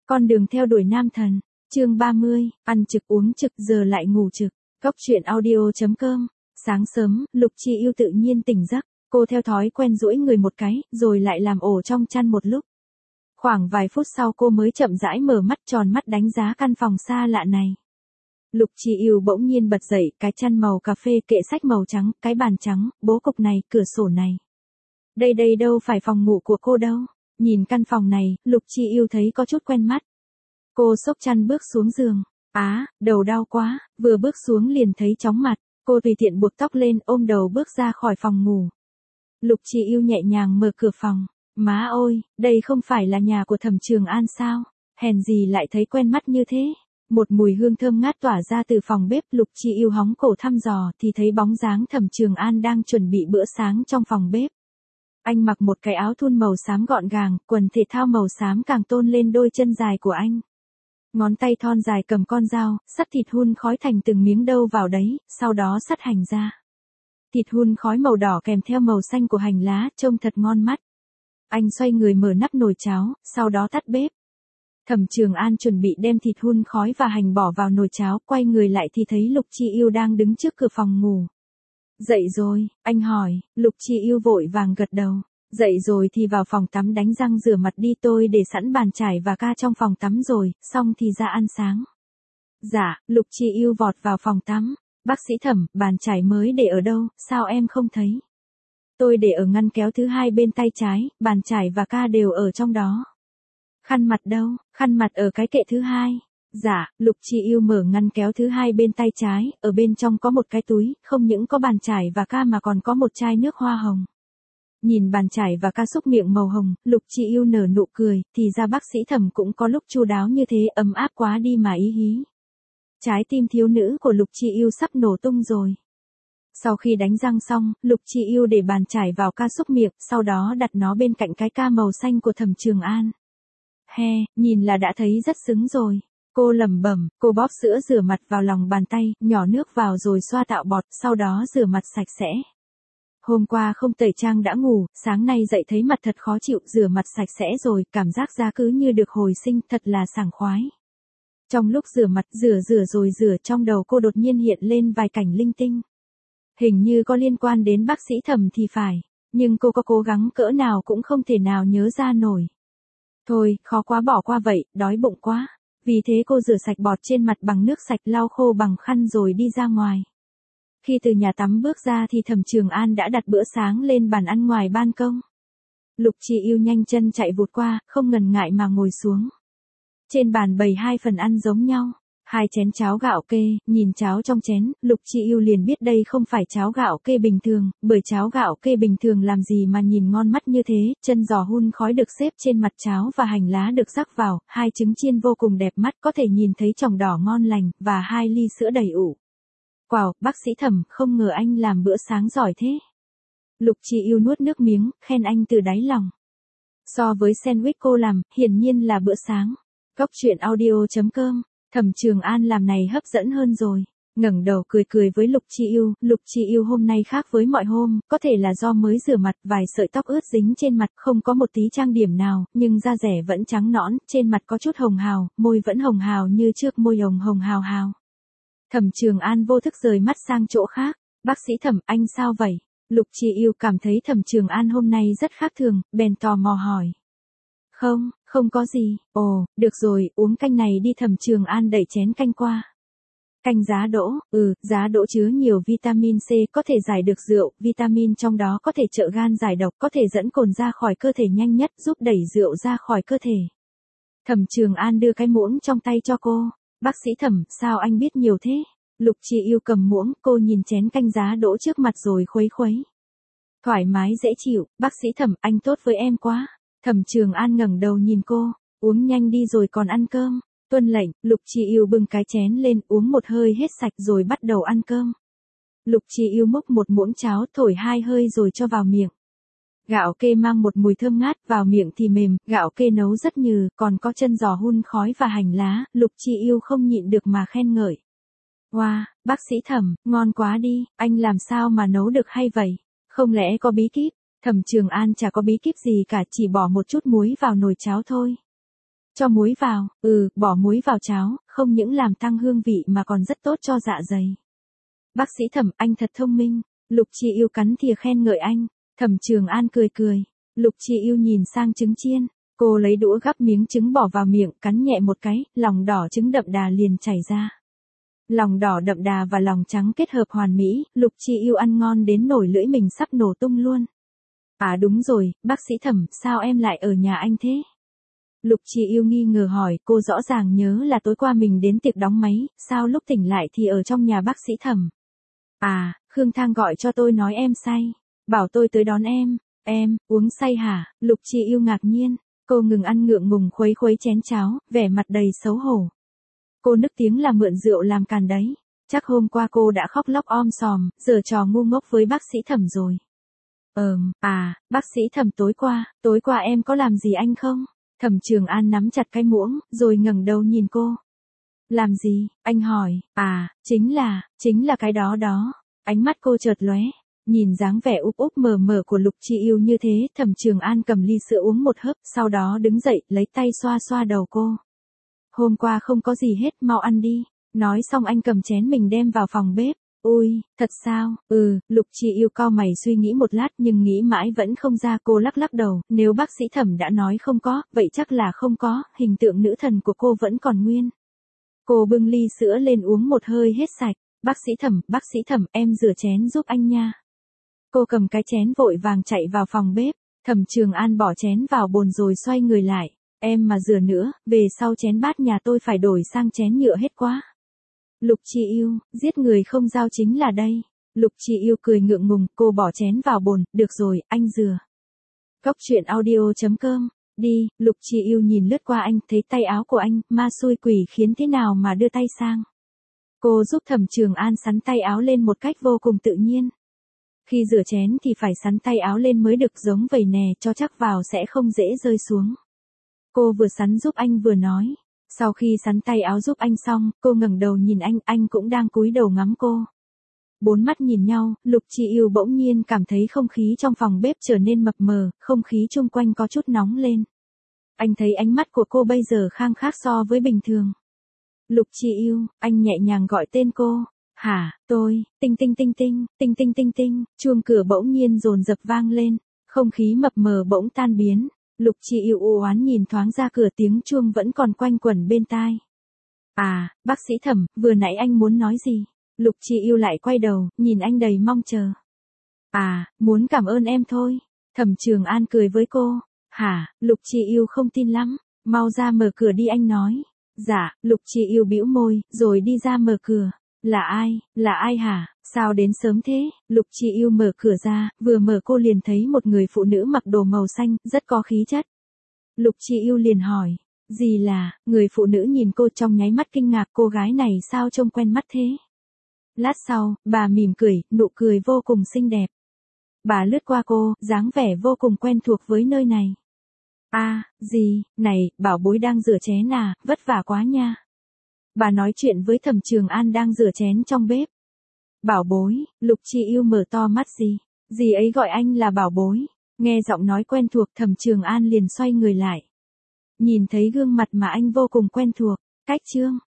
Con đường theo đuổi nam thần. Chương 30, ăn trực uống trực giờ lại ngủ trực. Góc truyện audio.com. Sáng sớm, Lục Chi Yêu tự nhiên tỉnh giấc, cô theo thói quen duỗi người một cái, rồi lại làm ổ trong chăn một lúc. Khoảng vài phút sau cô mới chậm rãi mở mắt tròn mắt đánh giá căn phòng xa lạ này. Lục Chi Yêu bỗng nhiên bật dậy, cái chăn màu cà phê, kệ sách màu trắng, cái bàn trắng, bố cục này, cửa sổ này. Đây đâu phải phòng ngủ của cô đâu. Nhìn căn phòng này, Lục Chi Yêu thấy có chút quen mắt. Cô xốc chăn bước xuống giường. Đầu đau quá, vừa bước xuống liền thấy chóng mặt. Cô tùy tiện buộc tóc lên, ôm đầu bước ra khỏi phòng ngủ. Lục Chi Yêu nhẹ nhàng mở cửa phòng. Má ơi, đây không phải là nhà của Thẩm Trường An sao? Hèn gì lại thấy quen mắt như thế? Một mùi hương thơm ngát tỏa ra từ phòng bếp. Lục Chi Yêu hóng cổ thăm dò thì thấy bóng dáng Thẩm Trường An đang chuẩn bị bữa sáng trong phòng bếp. Anh mặc một cái áo thun màu xám gọn gàng, quần thể thao màu xám càng tôn lên đôi chân dài của anh. Ngón tay thon dài cầm con dao, sắt thịt hun khói thành từng miếng đâu vào đấy, sau đó sắt hành ra. Thịt hun khói màu đỏ kèm theo màu xanh của hành lá, trông thật ngon mắt. Anh xoay người mở nắp nồi cháo, sau đó tắt bếp. Thẩm Trường An chuẩn bị đem thịt hun khói và hành bỏ vào nồi cháo, quay người lại thì thấy Lục Chi Yêu đang đứng trước cửa phòng ngủ. Dậy rồi, anh hỏi. Lục Chi Yêu vội vàng gật đầu. Dậy rồi thì vào phòng tắm đánh răng rửa mặt đi, tôi để sẵn bàn chải và ca trong phòng tắm rồi, xong thì ra ăn sáng. Dạ, Lục Chi Yêu vọt vào phòng tắm. Bác sĩ Thẩm, bàn chải mới để ở đâu, sao em không thấy? Tôi để ở ngăn kéo thứ hai bên tay trái, bàn chải và ca đều ở trong đó. Khăn mặt đâu? Khăn mặt ở cái kệ thứ hai. Dạ, Lục Chi Yêu mở ngăn kéo thứ hai bên tay trái, ở bên trong có một cái túi, không những có bàn chải và ca mà còn có một chai nước hoa hồng. Nhìn bàn chải và ca xúc miệng màu hồng, Lục Chi Yêu nở nụ cười, thì ra bác sĩ Thẩm cũng có lúc chu đáo như thế, ấm áp quá đi mà ý hí. Trái tim thiếu nữ của Lục Chi Yêu sắp nổ tung rồi. Sau khi đánh răng xong, Lục Chi Yêu để bàn chải vào ca xúc miệng, sau đó đặt nó bên cạnh cái ca màu xanh của Thẩm Trường An. Nhìn là đã thấy rất xứng rồi. Cô lẩm bẩm, cô bóp sữa rửa mặt vào lòng bàn tay, nhỏ nước vào rồi xoa tạo bọt, sau đó rửa mặt sạch sẽ. Hôm qua không tẩy trang đã ngủ, sáng nay dậy thấy mặt thật khó chịu, rửa mặt sạch sẽ rồi, cảm giác da cứ như được hồi sinh, thật là sảng khoái. Trong lúc rửa mặt, rửa rồi rửa, trong đầu cô đột nhiên hiện lên vài cảnh linh tinh. Hình như có liên quan đến bác sĩ Thẩm thì phải, nhưng cô có cố gắng cỡ nào cũng không thể nào nhớ ra nổi. Thôi, khó quá bỏ qua vậy, đói bụng quá. Vì thế cô rửa sạch bọt trên mặt bằng nước sạch, lau khô bằng khăn rồi đi ra ngoài. Khi từ nhà tắm bước ra thì Thẩm Trường An đã đặt bữa sáng lên bàn ăn ngoài ban công. Lục Chi Yêu nhanh chân chạy vụt qua, không ngần ngại mà ngồi xuống. Trên bàn bày hai phần ăn giống nhau, 2 chén cháo gạo kê, nhìn cháo trong chén, Lục Chi Yêu liền biết đây không phải cháo gạo kê bình thường, bởi cháo gạo kê bình thường làm gì mà nhìn ngon mắt như thế, chân giò hun khói được xếp trên mặt cháo và hành lá được rắc vào, 2 trứng chiên vô cùng đẹp mắt có thể nhìn thấy tròng đỏ ngon lành, và 2 ly sữa đầy ủ. Wow, bác sĩ Thẩm, không ngờ anh làm bữa sáng giỏi thế. Lục Chi Yêu nuốt nước miếng, khen anh từ đáy lòng. So với sandwich cô làm, hiển nhiên là bữa sáng. Góc truyện audio.com. Thẩm Trường An làm này hấp dẫn hơn rồi. Ngẩng đầu cười với Lục Chi Yêu. Lục Chi Yêu hôm nay khác với mọi hôm, có thể là do mới rửa mặt, vài sợi tóc ướt dính trên mặt, không có một tí trang điểm nào, nhưng da rẻ vẫn trắng nõn, trên mặt có chút hồng hào, môi vẫn hồng hào như trước, môi hồng hào hào. Thẩm Trường An vô thức rời mắt sang chỗ khác. Bác sĩ Thẩm, anh sao vậy? Lục Chi Yêu cảm thấy Thẩm Trường An hôm nay rất khác thường, bèn tò mò hỏi. Không có gì. Ồ, được rồi, uống canh này đi. Thẩm Trường An đẩy chén canh qua. Canh giá đỗ, giá đỗ chứa nhiều vitamin C, có thể giải được rượu, vitamin trong đó có thể trợ gan giải độc, có thể dẫn cồn ra khỏi cơ thể nhanh nhất, giúp đẩy rượu ra khỏi cơ thể. Thẩm Trường An đưa cái muỗng trong tay cho cô. Bác sĩ Thẩm, sao anh biết nhiều thế? Lục Chi Yêu cầm muỗng, cô nhìn chén canh giá đỗ trước mặt rồi khuấy. Thoải mái dễ chịu, bác sĩ Thẩm, anh tốt với em quá. Thẩm Trường An ngẩng đầu nhìn cô, uống nhanh đi rồi còn ăn cơm. Tuân lệnh. Lục Chi Yêu bưng cái chén lên, uống một hơi hết sạch rồi bắt đầu ăn cơm. Lục Chi Yêu múc một muỗng cháo, thổi 2 hơi rồi cho vào miệng. Gạo kê mang một mùi thơm ngát, vào miệng thì mềm, gạo kê nấu rất nhừ, còn có chân giò hun khói và hành lá, Lục Chi Yêu không nhịn được mà khen ngợi. Wow, bác sĩ Thẩm, ngon quá đi, anh làm sao mà nấu được hay vậy? Không lẽ có bí kíp? Thẩm Trường An chả có bí kíp gì cả, chỉ bỏ một chút muối vào nồi cháo thôi. Cho muối vào, bỏ muối vào cháo, không những làm tăng hương vị mà còn rất tốt cho dạ dày. Bác sĩ Thẩm, anh thật thông minh. Lục Chi Yêu cắn thìa khen ngợi anh. Thẩm Trường An cười cười. Lục Chi Yêu nhìn sang trứng chiên. Cô lấy đũa gắp miếng trứng bỏ vào miệng, cắn nhẹ một cái, lòng đỏ trứng đậm đà liền chảy ra. Lòng đỏ đậm đà và lòng trắng kết hợp hoàn mỹ, Lục Chi Yêu ăn ngon đến nổi lưỡi mình sắp nổ tung luôn. À đúng rồi, bác sĩ Thẩm, sao em lại ở nhà anh thế? Lục Chi Yêu nghi ngờ hỏi, cô rõ ràng nhớ là tối qua mình đến tiệc đóng máy, sao lúc tỉnh lại thì ở trong nhà bác sĩ Thẩm? À, Khương Thang gọi cho tôi nói em say, bảo tôi tới đón em, uống say hả? Lục Chi Yêu ngạc nhiên, cô ngừng ăn ngượng ngùng khuấy khuấy chén cháo, vẻ mặt đầy xấu hổ. Cô nức tiếng là mượn rượu làm càn đấy, chắc hôm qua cô đã khóc lóc om sòm, giở trò ngu ngốc với bác sĩ Thẩm rồi. Bác sĩ Thẩm tối qua em có làm gì anh không? Thẩm Trường An nắm chặt cái muỗng, rồi ngẩng đầu nhìn cô. Làm gì? Anh hỏi. Chính là cái đó đó. Ánh mắt cô chợt lóe, nhìn dáng vẻ úp úp mờ mờ của Lục Chi Yêu như thế, Thẩm Trường An cầm ly sữa uống một hớp, sau đó đứng dậy, lấy tay xoa xoa đầu cô. Hôm qua không có gì hết, mau ăn đi. Nói xong anh cầm chén mình đem vào phòng bếp. Ui, thật sao? Lục Chi Yêu cau mày suy nghĩ một lát nhưng nghĩ mãi vẫn không ra, cô lắc lắc đầu, nếu bác sĩ Thẩm đã nói không có, vậy chắc là không có, hình tượng nữ thần của cô vẫn còn nguyên. Cô bưng ly sữa lên uống một hơi hết sạch, bác sĩ Thẩm, em rửa chén giúp anh nha. Cô cầm cái chén vội vàng chạy vào phòng bếp, Thẩm Trường An bỏ chén vào bồn rồi xoay người lại, em mà rửa nữa, về sau chén bát nhà tôi phải đổi sang chén nhựa hết quá. Lục Chi Yêu, giết người không dao chính là đây. Lục Chi Yêu cười ngượng ngùng, cô bỏ chén vào bồn, được rồi, anh rửa. Cóc truyện audio.com, đi, Lục Chi Yêu nhìn lướt qua anh, thấy tay áo của anh, ma xui quỷ khiến thế nào mà đưa tay sang. Cô giúp Thẩm Trường An sắn tay áo lên một cách vô cùng tự nhiên. Khi rửa chén thì phải sắn tay áo lên mới được, giống vậy nè, cho chắc vào sẽ không dễ rơi xuống. Cô vừa sắn giúp anh vừa nói. Sau khi sắn tay áo giúp anh xong, cô ngẩng đầu nhìn anh cũng đang cúi đầu ngắm cô. Bốn mắt nhìn nhau, Lục Chi Yêu bỗng nhiên cảm thấy không khí trong phòng bếp trở nên mập mờ, không khí chung quanh có chút nóng lên. Anh thấy ánh mắt của cô bây giờ khang khác so với bình thường. Lục Chi Yêu, anh nhẹ nhàng gọi tên cô. Hả, tôi, tinh tinh tinh tinh, tinh tinh tinh tinh, chuông cửa bỗng nhiên dồn dập vang lên, không khí mập mờ bỗng tan biến. Lục Chi Yêu u oán nhìn thoáng ra cửa, tiếng chuông vẫn còn quanh quẩn bên tai. À, bác sĩ Thẩm, vừa nãy anh muốn nói gì? Lục Chi Yêu lại quay đầu, nhìn anh đầy mong chờ. À, muốn cảm ơn em thôi. Thẩm Trường An cười với cô. Hả, Lục Chi Yêu không tin lắm. Mau ra mở cửa đi, anh nói. Dạ, Lục Chi Yêu bĩu môi, rồi đi ra mở cửa. Là ai hả? Sao đến sớm thế? Lục Chi Yêu mở cửa ra, vừa mở cô liền thấy một người phụ nữ mặc đồ màu xanh, rất có khí chất. Lục Chi Yêu liền hỏi, gì là, người phụ nữ nhìn cô trong nháy mắt kinh ngạc, cô gái này sao trông quen mắt thế? Lát sau, bà mỉm cười, nụ cười vô cùng xinh đẹp. Bà lướt qua cô, dáng vẻ vô cùng quen thuộc với nơi này. Gì, này, bảo bối đang rửa chén à, vất vả quá nha. Bà nói chuyện với Thẩm Trường An đang rửa chén trong bếp. Bảo bối, Lục Chi Yêu mở to mắt gì ấy gọi anh là bảo bối. Nghe giọng nói quen thuộc, Thẩm Trường An liền xoay người lại. Nhìn thấy gương mặt mà anh vô cùng quen thuộc, cách chương.